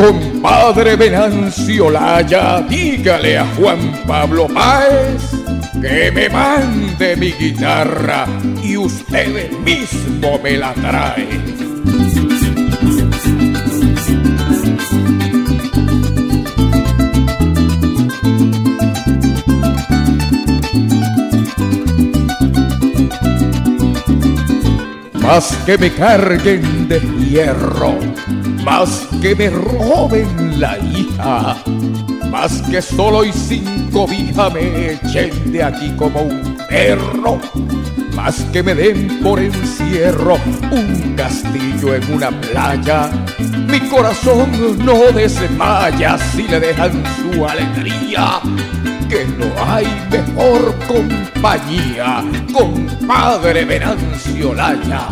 Compadre Venancio Laya, dígale a Juan Pablo Páez que me mande mi guitarra y usted mismo me la trae. Más que me carguen de hierro, más que me roben la hija, más que solo y sin cobija me echen de aquí como un perro, más que me den por encierro un castillo en una playa, mi corazón no desmaya si le dejan su alegría. Que no hay mejor compañía, compadre Venancio Laya.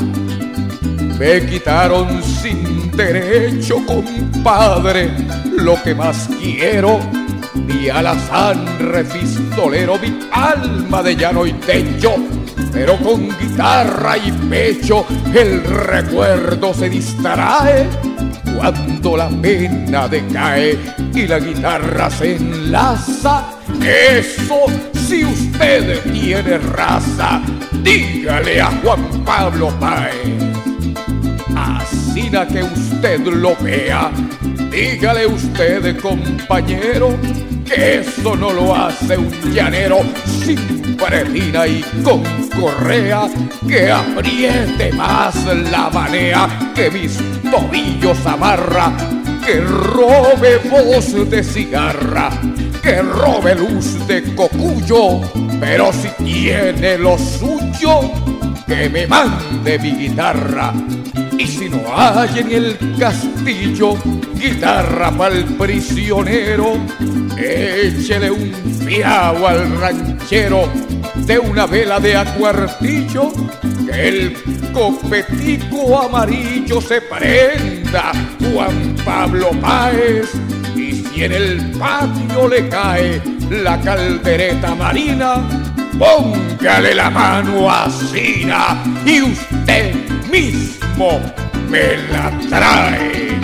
Me quitaron sin derecho, compadre, lo que más quiero, mi alazán refistolero, mi alma de llano y techo. Pero con guitarra y pecho el recuerdo se distrae cuando la pena decae y la guitarra se enlaza. Eso si usted tiene raza, dígale a Juan Pablo Páez. Así na que usted lo vea, dígale usted, compañero, que eso no lo hace un llanero sin pretina y con correa, que apriete más la manea, que mis tobillos amarra, que robe voz de cigarra, que robe luz de cocuyo, pero si tiene lo suyo, que me mande mi guitarra. Y si no hay en el castillo guitarra pa'l prisionero, échele un fiao al ranchero de una vela de a cuartillo, que el copetico amarillo se prenda, Juan Pablo Páez. Y si en el patio le cae la caldereta marina, póngale la mano a Sina y usted mismo me la trae.